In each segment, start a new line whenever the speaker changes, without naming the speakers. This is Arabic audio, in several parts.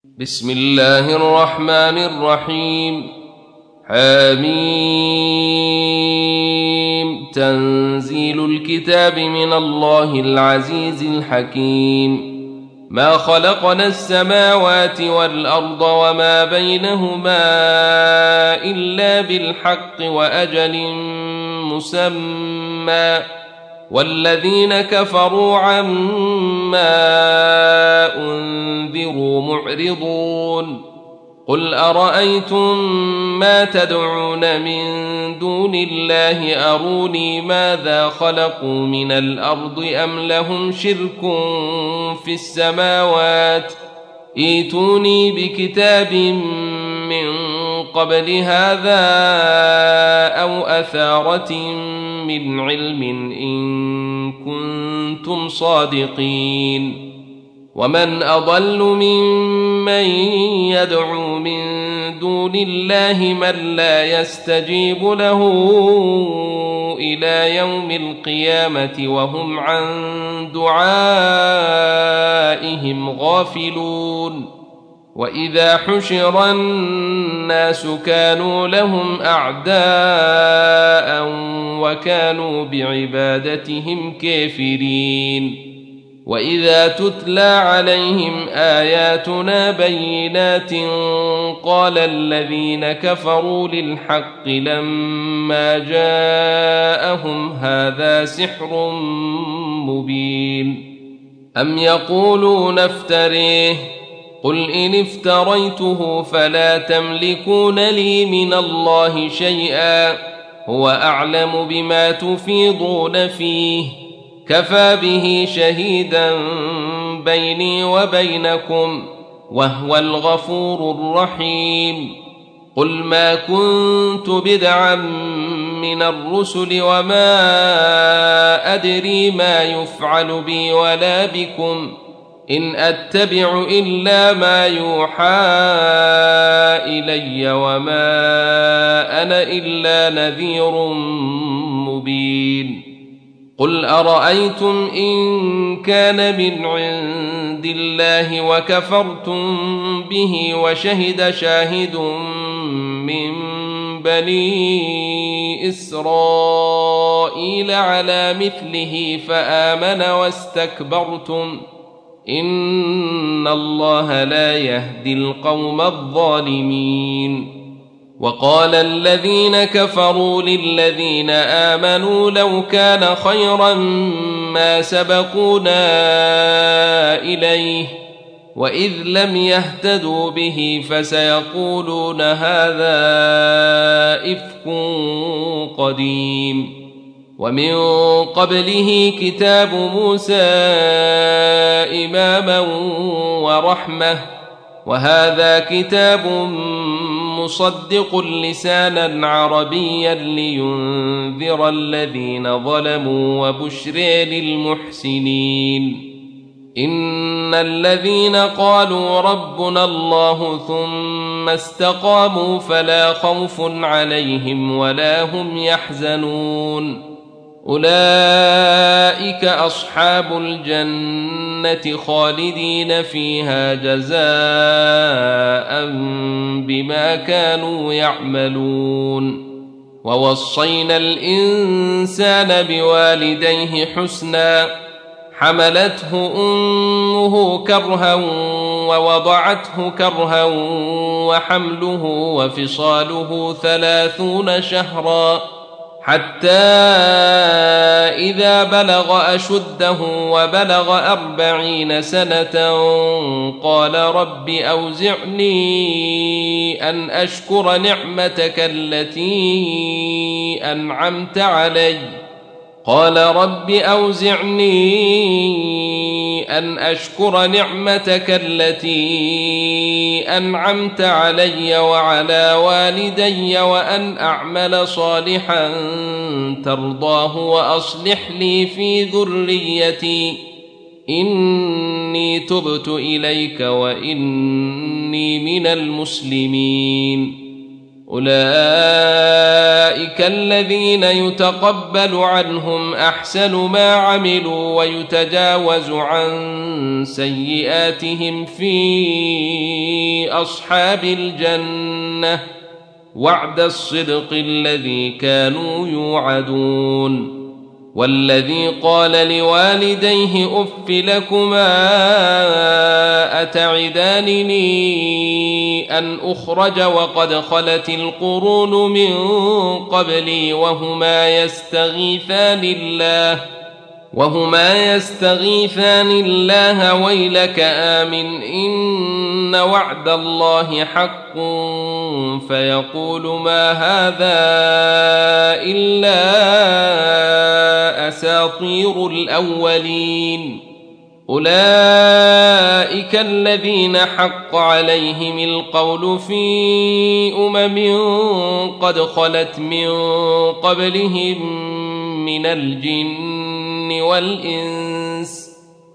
بسم الله الرحمن الرحيم. حميم. تنزيل الكتاب من الله العزيز الحكيم. ما خلقنا السماوات والأرض وما بينهما إلا بالحق وأجل مسمى، والذين كفروا عما أنذروا معرضون. قل أرأيتم ما تدعون من دون الله أروني ماذا خلقوا من الأرض أم لهم شرك في السماوات، ائتوني بكتاب من قبل هذا أو أثارة من علم إن كنتم صادقين. ومن أضل ممن يدعو من دون الله من لا يستجيب له إلى يوم القيامة وهم عن دعائهم غافلون. وإذا حشر الناس كانوا لهم أعداء وكانوا بعبادتهم كافرين. وإذا تتلى عليهم آياتنا بينات قال الذين كفروا للحق لما جاءهم هذا سحر مبين. أم يقولون افتريه، قل إن افتريته فلا تملكون لي من الله شيئا، هو أعلم بما تفيضون فيه، كفى به شهيدا بيني وبينكم وهو الغفور الرحيم. قل ما كنت بدعا من الرسل وما أدري ما يفعل بي ولا بكم، إن أتبع إلا ما يوحى إلي وما أنا إلا نذير مبين. قل أرأيتم إن كان من عند الله وكفرتم به وشهد شاهد من بني إسرائيل على مثله فآمن واستكبرتم، إن الله لا يهدي القوم الظالمين. وقال الذين كفروا للذين آمنوا لو كان خيرا ما سبقونا إليه، وإذ لم يهتدوا به فسيقولون هذا إفك قديم. ومن قبله كتاب موسى إماما ورحمة، وهذا كتاب مصدق لسانا عربيا لينذر الذين ظلموا وبشر للمحسنين. إن الذين قالوا ربنا الله ثم استقاموا فلا خوف عليهم ولا هم يحزنون، أولئك أصحاب الجنة خالدين فيها جزاء بما كانوا يعملون. ووصينا الإنسان بوالديه حسنا، حملته أمه كرها ووضعته كرها وحمله وفصاله 30 شهرا، حتى إذا بلغ أشده وبلغ 40 سنة قال رب أوزعني أن أشكر نعمتك التي أنعمت علي وعلى والدي وأن أعمل صالحا ترضاه وأصلح لي في ذريتي إني تبت إليك وإني من المسلمين. أولئك الذين يتقبل عنهم أحسن ما عملوا ويتجاوز عن سيئاتهم في أصحاب الجنة وعد الصدق الذي كانوا يوعدون. والذي قال لوالديه أف لكما أتعدانني أن أخرج وقد خلت القرون من قبلي وهما يستغيثان الله ويلك آمن إن وعد الله حق فيقول ما هذا إلا أساطير الأولين. أولئك الذين حق عليهم القول في قد خلت من قبلهم من الجن والإنس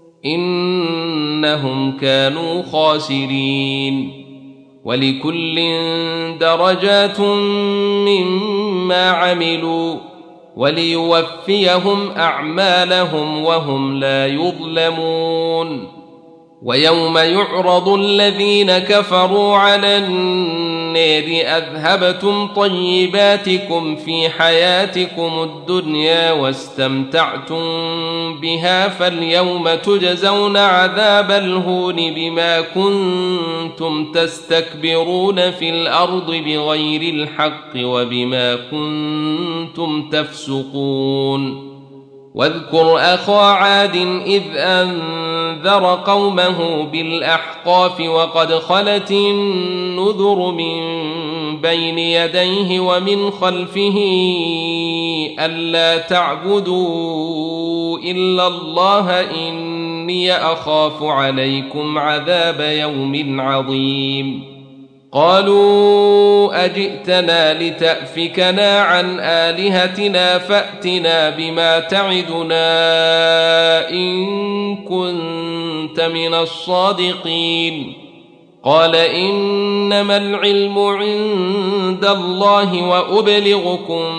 إنهم كانوا خاسرين. ولكل درجات مما عملوا وليوفيهم أعمالهم وهم لا يظلمون. ويوم يعرض الذين كفروا على النار أذهبتم طيباتكم في حياتكم الدنيا واستمتعتم بها فاليوم تجزون عذاب الهون بما كنتم تستكبرون في الأرض بغير الحق وبما كنتم تفسقون. واذكر أخا عاد إذ أنذر قومه بالأحقاف وقد خلت النذر من بين يديه ومن خلفه ألا تعبدوا إلا الله إني أخاف عليكم عذاب يوم عظيم. قالوا أجئتنا لتأفكنا عن آلهتنا فأتنا بما تعدنا إن كنت من الصادقين. قال إنما العلم عند الله وأبلغكم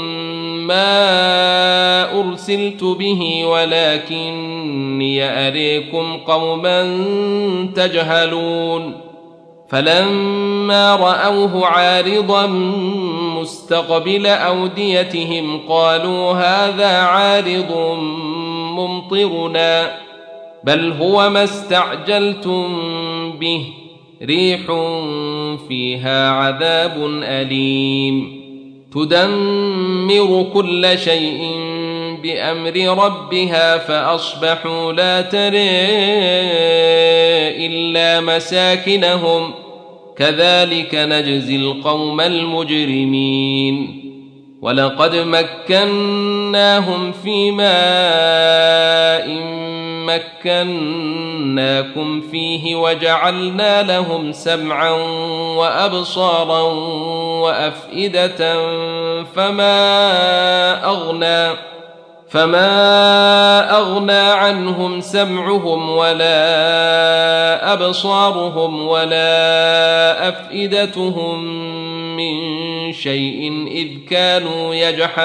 ما أرسلت به ولكني أريكم قوما تجهلون. فلما رأوه عارضا مستقبل أوديتهم قالوا هذا عارض ممطرنا بل هو ما استعجلتم به ريح فيها عذاب أليم تدمر كل شيء بأمر ربها فأصبحوا لا ترى إلا مساكنهم كذلك نجزي القوم المجرمين. ولقد مكناهم في ماء مكناكم فيه وجعلنا لهم سمعا وأبصارا وأفئدة فما أغنى عنهم سمعهم ولا أبصارهم ولا أفئدتهم من شيء إذ كانوا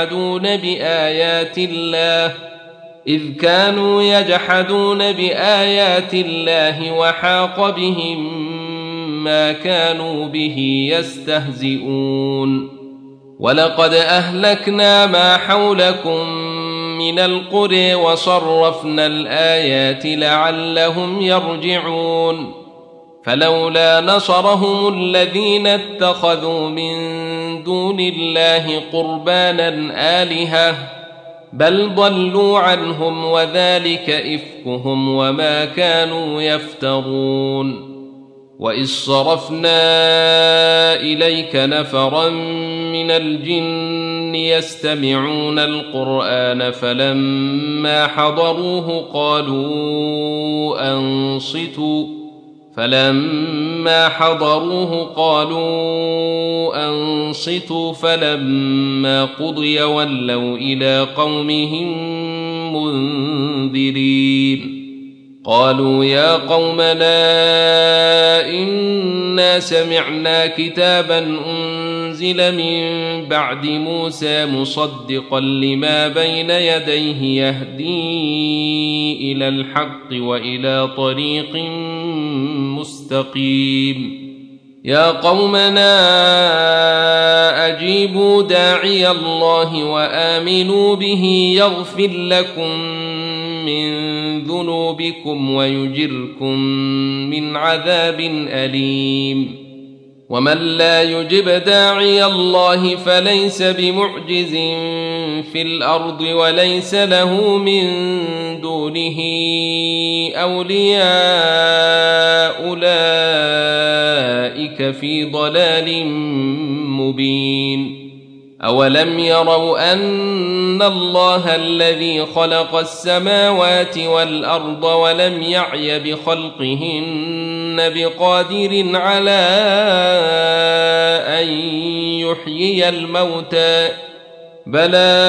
يجحدون بآيات الله وحاق بهم ما كانوا به يستهزئون. ولقد أهلكنا ما حولكم من القرى وصرفنا الآيات لعلهم يرجعون. فلولا نصرهم الذين اتخذوا من دون الله قربانا آلهة بل ضلوا عنهم وذلك إفكهم وما كانوا يفترون. وإذ صرفنا إليك نفرا من الجن يستمعون القرآن فلما حضروه قالوا أنصتوا فلما قضي ولوا إلى قومهم منذرين. قالوا يا قومنا إنا سمعنا كتابا أنزل من بعد موسى مصدقا لما بين يديه يهدي إلى الحق وإلى طريق مستقيم يا قومنا أجيبوا داعي الله وآمنوا به يغفر لكم من ذنوبكم ويجركم من عذاب أليم ومن لا يجب داعي الله فليس بمعجز في الأرض وليس له من دونه أولياء أولئك في ضلال مبين أولم يروا أن الله الذي خلق السماوات والأرض ولم يعي بخلقهن بقادر على أن يحيي الموتى بلى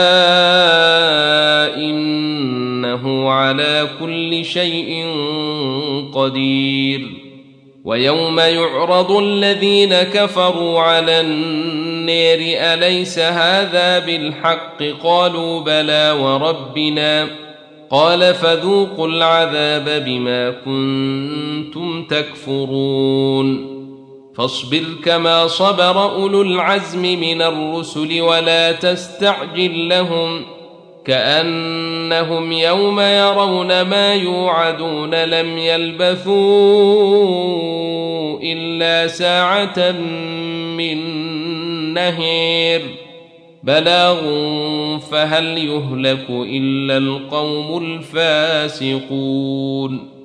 إنه على كل شيء قدير ويوم يعرض الذين كفروا على النار أليس هذا بالحق قالوا بلى وربنا قال فذوقوا العذاب بما كنتم تكفرون فاصبر كما صبر أولو العزم من الرسل ولا تستعجل لهم كأنهم يوم يرون ما يوعدون لم يلبثوا إلا ساعة من نهير بلاغ فهل يهلك إلا القوم الفاسقون